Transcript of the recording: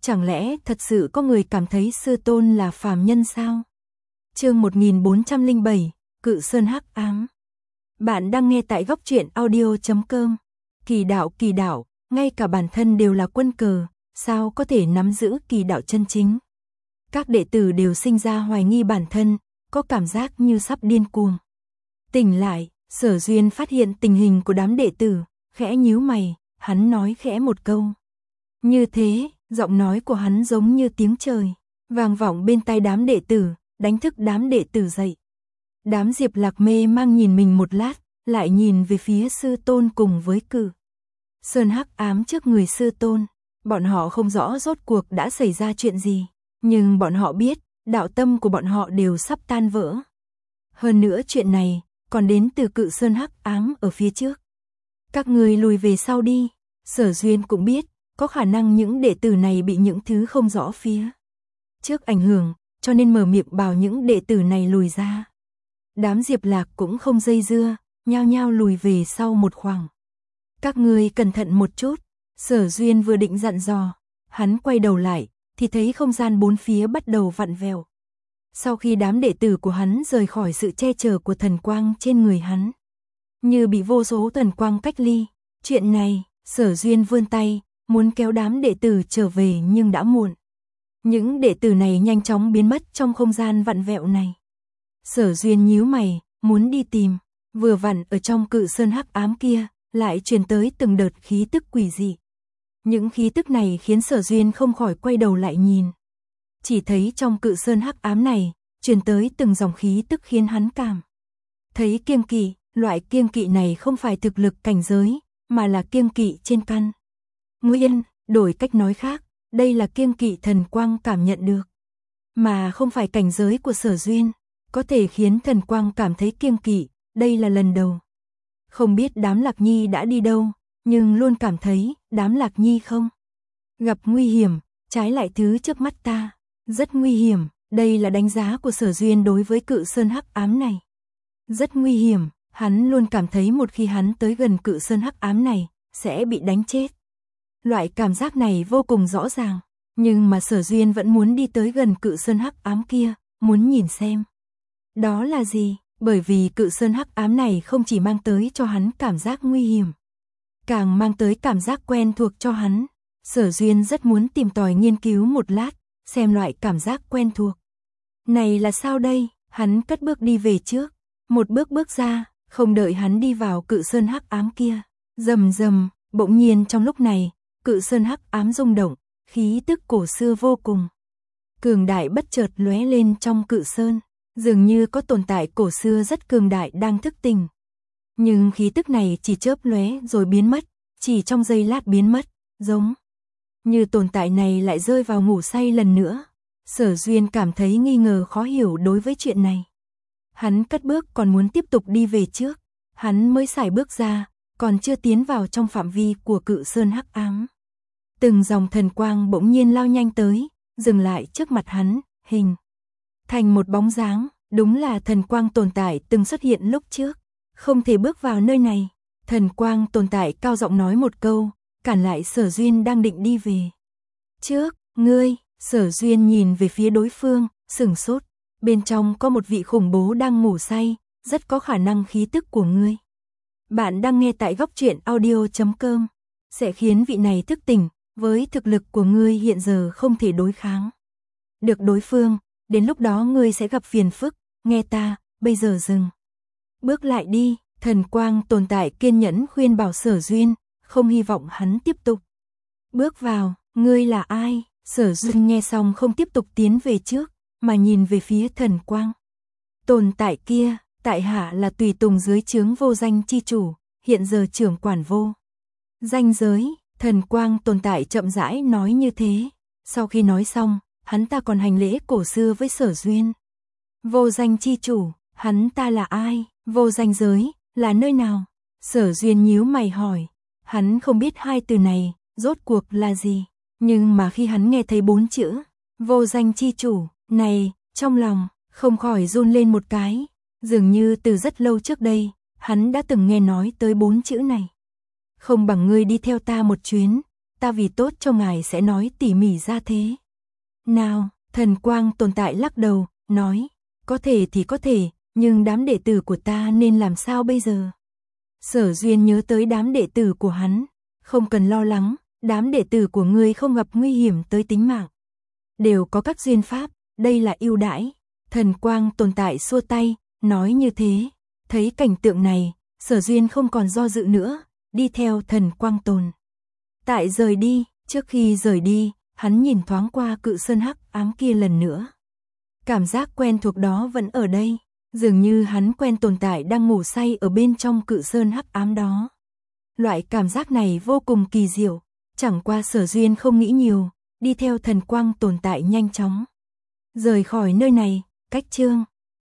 chẳng lẽ thật sự có người cảm thấy sư tôn là phàm nhân sao? Chương 1407, Cự Sơn Hắc Ám. Bạn đang nghe tại góc truyện audio.com. Kỳ đạo, ngay cả bản thân đều là quân cờ, sao có thể nắm giữ kỳ đạo chân chính? Các đệ tử đều sinh ra hoài nghi bản thân, có cảm giác như sắp điên cuồng. Tỉnh lại, Sở Duyên phát hiện tình hình của đám đệ tử, khẽ nhíu mày, hắn nói khẽ một câu. Như thế, giọng nói của hắn giống như tiếng trời, vang vọng bên tai đám đệ tử, đánh thức đám đệ tử dậy. Đám Diệp Lạc mê mang nhìn mình một lát, lại nhìn về phía sư tôn cùng với Cự Sơn Hắc Ám trước người sư tôn. Bọn họ không rõ rốt cuộc đã xảy ra chuyện gì, nhưng bọn họ biết, đạo tâm của bọn họ đều sắp tan vỡ. Hơn nữa chuyện này, còn đến từ Cự Sơn Hắc Ám ở phía trước. Các người lùi về sau đi. Sở Duyên cũng biết, có khả năng những đệ tử này bị những thứ không rõ phía trước ảnh hưởng, cho nên mở miệng bảo những đệ tử này lùi ra. Đám Diệp Lạc cũng không dây dưa, nhao nhao lùi về sau một khoảng. Các ngươi cẩn thận một chút. Sở Duyên vừa định dặn dò, hắn quay đầu lại, thì thấy không gian bốn phía bắt đầu vặn vẹo. Sau khi đám đệ tử của hắn rời khỏi sự che chở của thần quang trên người hắn, như bị vô số thần quang cách ly. Chuyện này, Sở Duyên vươn tay, muốn kéo đám đệ tử trở về nhưng đã muộn. Những đệ tử này nhanh chóng biến mất trong không gian vặn vẹo này. Sở Duyên nhíu mày, muốn đi tìm, vừa vặn ở trong Cự Sơn Hắc Ám kia, lại truyền tới từng đợt khí tức quỷ dị. Những khí tức này khiến Sở Duyên không khỏi quay đầu lại nhìn. Chỉ thấy trong Cự Sơn Hắc Ám này, truyền tới từng dòng khí tức khiến hắn cảm thấy kiêng kỵ. Loại kiêng kỵ này không phải thực lực cảnh giới, mà là kiêng kỵ trên căn nguyên. Đổi cách nói khác, đây là kiêng kỵ thần quang cảm nhận được, mà không phải cảnh giới của Sở Duyên. Có thể khiến thần quang cảm thấy kiêng kỵ, đây là lần đầu. Không biết đám Lạc Nhi đã đi đâu, nhưng luôn cảm thấy đám Lạc Nhi không gặp nguy hiểm, trái lại thứ trước mắt ta rất nguy hiểm. Đây là đánh giá của Sở Duyên đối với Cự Sơn Hắc Ám này. Rất nguy hiểm, hắn luôn cảm thấy một khi hắn tới gần Cự Sơn Hắc Ám này, sẽ bị đánh chết. Loại cảm giác này vô cùng rõ ràng, nhưng mà Sở Duyên vẫn muốn đi tới gần Cự Sơn Hắc Ám kia, muốn nhìn xem đó là gì, bởi vì Cự Sơn Hắc Ám này không chỉ mang tới cho hắn cảm giác nguy hiểm, càng mang tới cảm giác quen thuộc cho hắn. Sở Duyên rất muốn tìm tòi nghiên cứu một lát, xem loại cảm giác quen thuộc này là sao đây. Hắn cất bước đi về trước, một bước bước ra, không đợi hắn đi vào Cự Sơn Hắc Ám kia, rầm rầm, bỗng nhiên trong lúc này, Cự Sơn Hắc Ám rung động, khí tức cổ xưa vô cùng cường đại bất chợt lóe lên trong Cự Sơn, dường như có tồn tại cổ xưa rất cường đại đang thức tỉnh. Nhưng khí tức này chỉ chớp lóe rồi biến mất, chỉ trong giây lát biến mất, giống như tồn tại này lại rơi vào ngủ say lần nữa. Sở Duyên cảm thấy nghi ngờ khó hiểu đối với chuyện này. Hắn cất bước còn muốn tiếp tục đi về trước, hắn mới sải bước ra, còn chưa tiến vào trong phạm vi của Cự Sơn Hắc Ám. Từng dòng thần quang bỗng nhiên lao nhanh tới, dừng lại trước mặt hắn, hình thành một bóng dáng, đúng là thần quang tồn tại từng xuất hiện lúc trước. Không thể bước vào nơi này. Thần quang tồn tại cao giọng nói một câu, cản lại Sở Duyên đang định đi về trước. Ngươi, Sở Duyên nhìn về phía đối phương, sửng sốt. Bên trong có một vị khủng bố đang ngủ say, rất có khả năng khí tức của ngươi. Bạn đang nghe tại góc truyện audio.com. Sẽ khiến vị này thức tỉnh, với thực lực của ngươi hiện giờ không thể đối kháng được đối phương, đến lúc đó ngươi sẽ gặp phiền phức. Nghe ta, bây giờ dừng bước lại đi. Thần quang tồn tại kiên nhẫn khuyên bảo Sở Duyên, không hy vọng hắn tiếp tục bước vào. Ngươi là ai? Sở Duyên nghe xong không tiếp tục tiến về trước, mà nhìn về phía thần quang tồn tại kia. Tại hạ là tùy tùng dưới trướng Vô Danh chi chủ, hiện giờ trưởng quản Vô Danh giới. Thần quang tồn tại chậm rãi nói như thế. Sau khi nói xong, hắn ta còn hành lễ cổ xưa với Sở Duyên. Vô Danh chi chủ, hắn ta là ai? Vô Danh giới là nơi nào? Sở Duyên nhíu mày hỏi. Hắn không biết hai từ này rốt cuộc là gì, nhưng mà khi hắn nghe thấy 4 chữ Vô Danh chi chủ này, trong lòng không khỏi run lên một cái. Dường như từ rất lâu trước đây, hắn đã từng nghe nói tới 4 chữ này. Không bằng ngươi đi theo ta một chuyến, ta vì tốt cho ngài sẽ nói tỉ mỉ ra thế. Nào, thần quang tồn tại lắc đầu, nói, có thể thì có thể, nhưng đám đệ tử của ta nên làm sao bây giờ? Sở Duyên nhớ tới đám đệ tử của hắn, không cần lo lắng, đám đệ tử của ngươi không gặp nguy hiểm tới tính mạng. Đều có các duyên pháp, đây là ưu đãi. Thần quang tồn tại xua tay, nói như thế. Thấy cảnh tượng này, Sở Duyên không còn do dự nữa, đi theo thần quang tồn tại rời đi. Trước khi rời đi, hắn nhìn thoáng qua cự sơn hắc ám kia lần nữa. Cảm giác quen thuộc đó vẫn ở đây, dường như hắn quen tồn tại đang ngủ say ở bên trong cự sơn hắc ám đó. Loại cảm giác này vô cùng kỳ diệu, chẳng qua Sở Duyên không nghĩ nhiều, đi theo thần quang tồn tại nhanh chóng rời khỏi nơi này. Cách chương